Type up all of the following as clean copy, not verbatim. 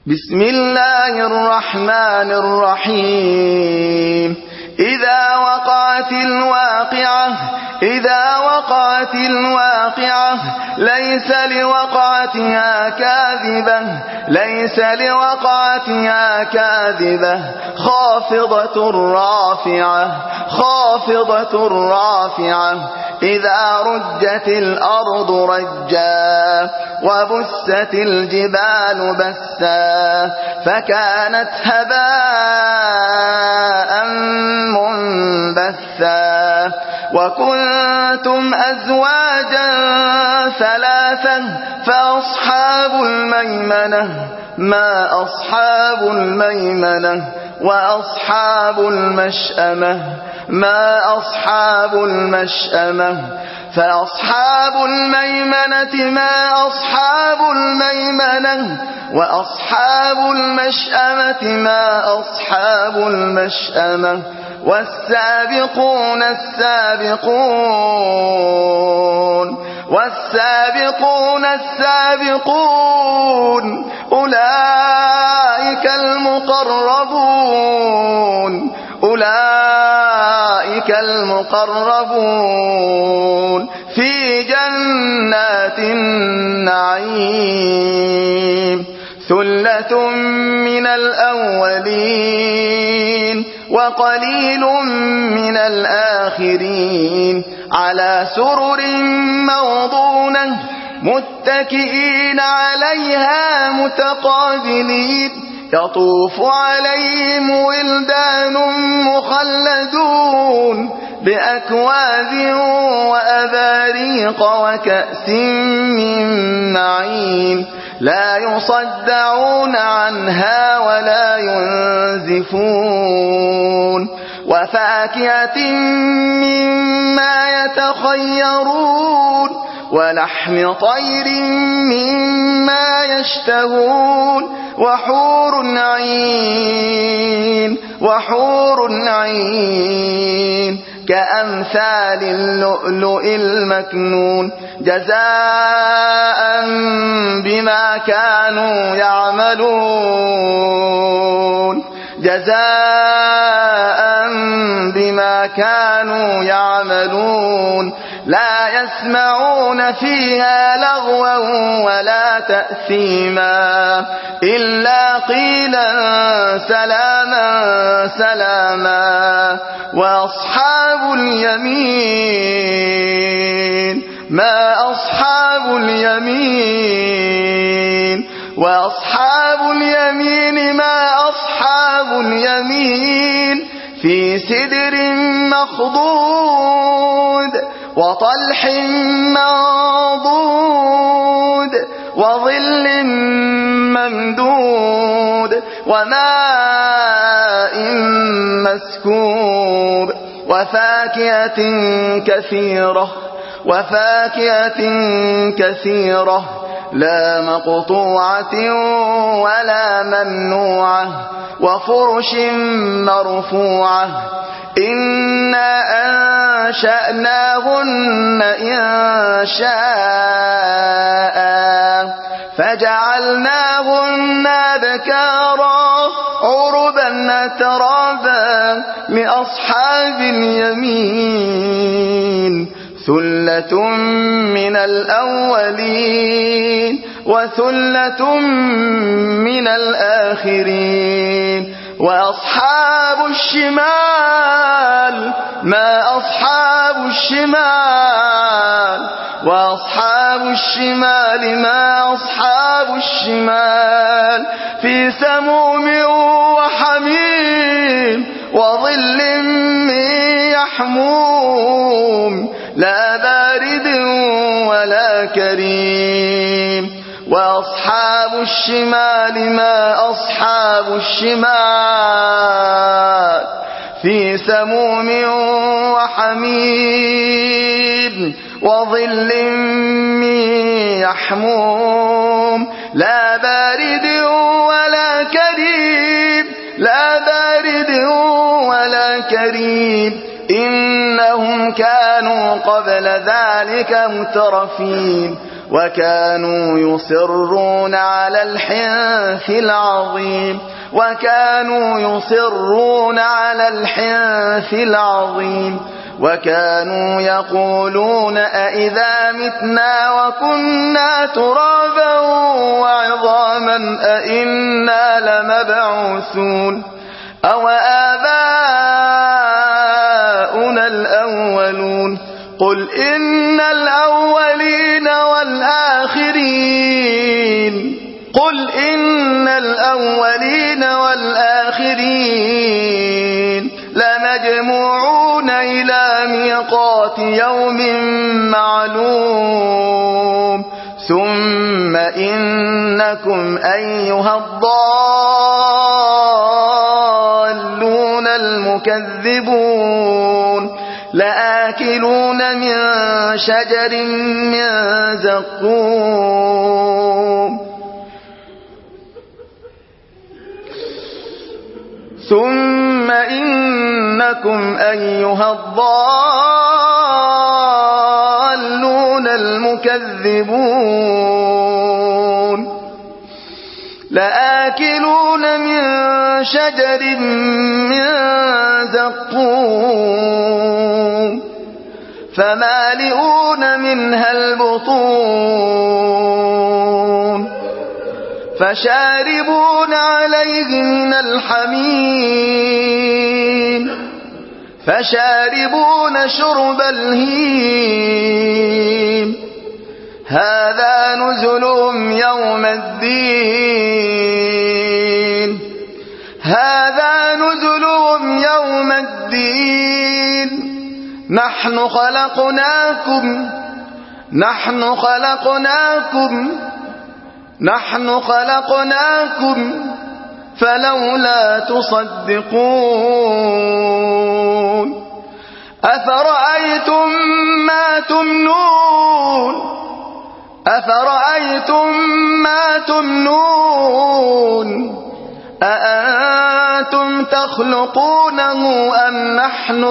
بسم الله الرحمن الرحيم. إذا وقعت الواقعة ليس لوقعتها كاذبة خافضة رافعة إذا رجت الأرض رجا وبست الجبال بسا فكانت هباء منبثا وكنتم أزواجا ثلاثا فأصحاب الميمنة ما أصحاب الميمنة وأصحاب المشأمة ما أصحاب المشأمة فأصحاب الميمنة ما أصحاب الميمنة وأصحاب المشأمة ما أصحاب المشأمة والسابقون السابقون أولئك المقربون في جنات النعيم ثلة من الأولين وقليل من الآخرين على سرر موضونة متكئين عليها متقابلين يطوف عليهم ولدان مخلدون بأكواب وأباريق وكأس من معين لا يصدعون عنها ولا ينزفون وفاكهة مما يتخيرون ولحم طير مما يشتهون وحور عين كأمثال اللؤلؤ المكنون جزاء بما كانوا يعملون لا يسمعون فيها لغوا ولا تأثيما إلا قيلا سلاما وأصحاب اليمين ما أصحاب اليمين وأصحاب اليمين ما أصحاب اليمين في سدر مخضود وطلح منضود وظل ممدود وماء مسكوب وفاكهة كثيرة لا مقطوعة ولا ممنوعة وفرش مرفوعة إنا أنشأناهن إنشاء فجعلناهن بكارا عربا أترابا لأصحاب اليمين ثلة من الأولين وثلة من الآخرين وأصحاب الشمال ما أصحاب الشمال وأصحاب الشمال ما أصحاب الشمال في سموم وحميم وظل من يحموم لا بارد ولا كريم وأصحاب الشمال ما أصحاب الشمال في سموم وحميم وظل من يحموم لا بارد ولا كريم إنهم كانوا قبل ذلك مترفين وكانوا يصرون على الحنث العظيم وكانوا يقولون أئذا متنا وكنا ترابا وعظاما أئنا لمبعوثون أو آباؤنا الأولون قل إن الأولين والآخرين لمجموعون إلى ميقات يوم معلوم ثم إنكم أيها الضالون المكذبون لآكلون من شجر من زقوم ثم إنكم أيها الضالون المكذبون لآكلون من شجر من زقوم فمالئون منها البطون فشاربون عليه من الحميم فشاربون شرب الهيم هذا نزلهم يوم الدين نحن خلقناكم فلولا تصدقون أفرأيتم ما تمنون أأنتم تخلقونه أم نحن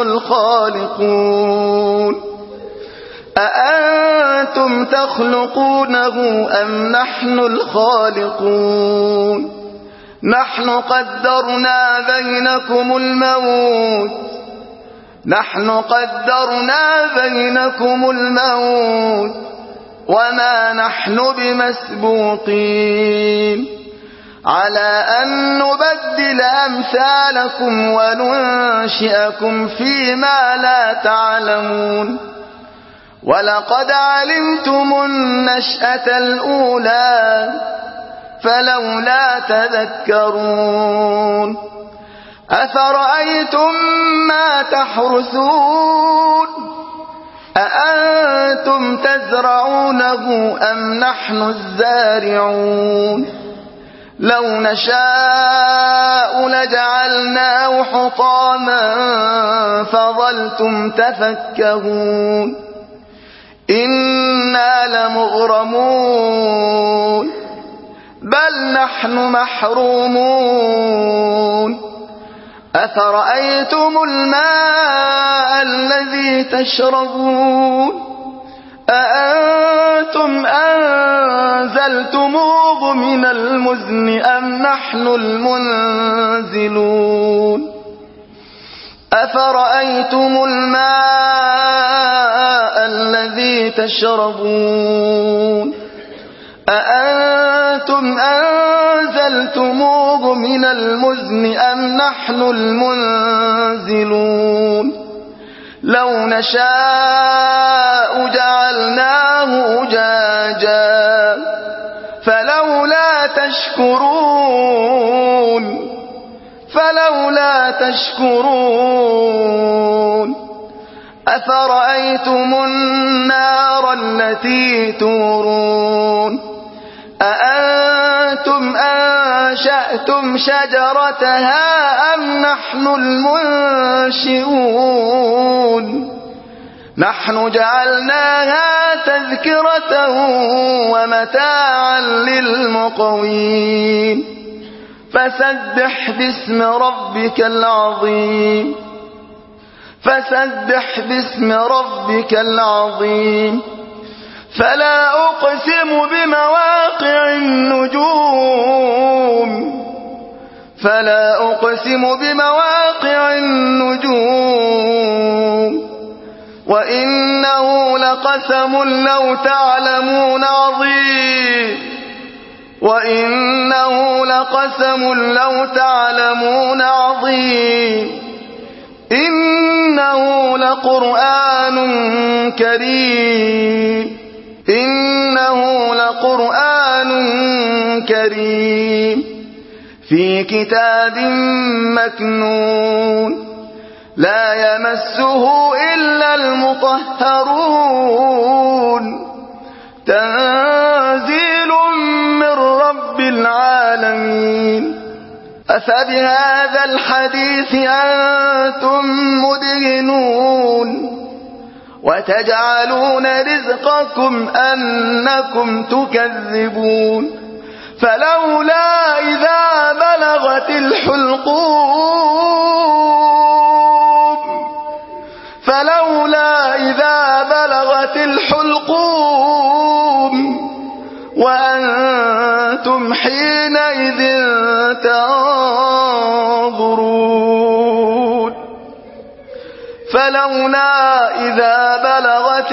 الخالقون نحن قدرنا بينكم الموت وما نحن بمسبوقين على أن نبدل أمثالكم وننشئكم فيما لا تعلمون ولقد علمتم النشأة الأولى فلولا تذكرون أفرأيتم ما تحرثون أأنتم تزرعونه أم نحن الزارعون لو نشاء لجعلناه حطاما فظلتم تفكهون إنا لمغرمون بل نحن محرومون أفرأيتم الماء الذي تشربون أأنتم أنزلتموه من المزن أم نحن المنزلون أفرأيتم الماء الذي تشربون أأنتم أنزلتموه من المزن أم نحن المنزلون لو نشاء جعلناه أجاجا فلولا تشكرون أفرأيتم النار التي تورون أأنتم أنشأتم شجرتها أم نحن المنشئون نحن جعلناها تذكرة ومتاعا للمقوين فسبح باسم ربك العظيم فلا أقسم بمواقع النجوم فلا أقسم بمواقع النجوم وإنه لقسم لو تعلمون عظيم وإنه لقسم لو تعلمون عظيم إنه لقرآن كريم إنه لقرآن كريم في كتاب مكنون لا يمسه إلا المطهرون تنزيل من رب العالمين أفبهذا الحديث أنتم مدهنون وتجعلون رزقكم أنكم تكذبون فلولا إذا بلغت الحلقوم وأنتم حينئذ تنظرون فلولا إذا بلغت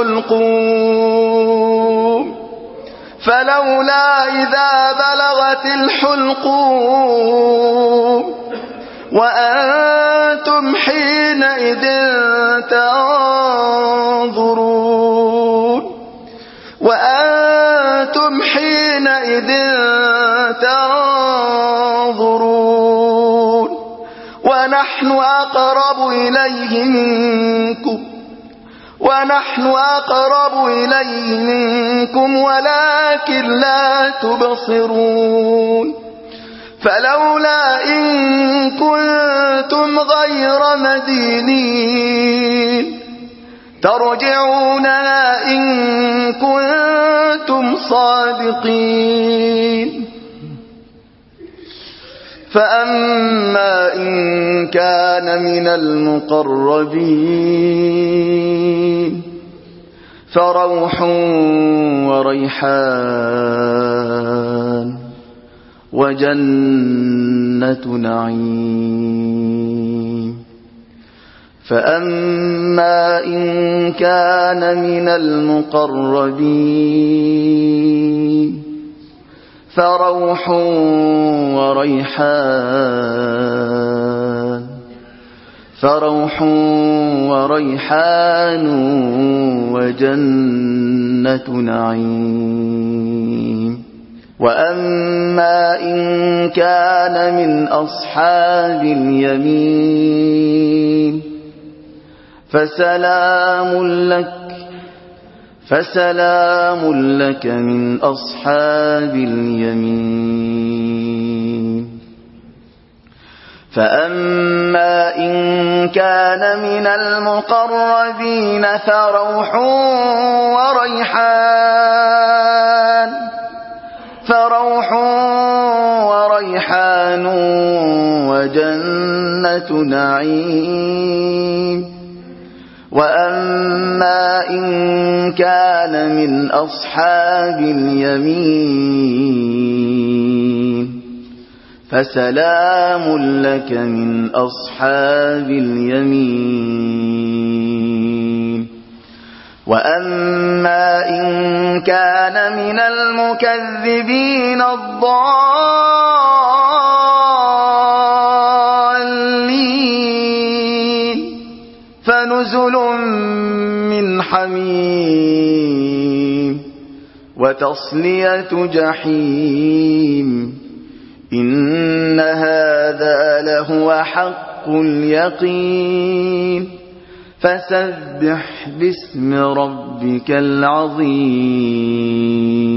الحلقوم وأنتم حينئذ تنظرون ونحن أقرب إليه منكم ولكن لا تبصرون فلولا إن كنتم غير مدينين ترجعونها إن كنتم صادقين فأما إن كان من المقربين فروح وريحان وجنة نعيم فأما إن كان من المقربين فروح وريحان وجنة نعيم وأما إن كان من أصحاب اليمين فسلام لك من أصحاب اليمين فأما إن كان من المقربين فروح وريحان وجنة نعيم وأما إن كان من أصحاب اليمين فسلام لك من أصحاب اليمين وأما إن كان من المكذبين الضالين فنزل من حميم وتصلية جحيم إن هذا لهو حق اليقين فسبح باسم ربك العظيم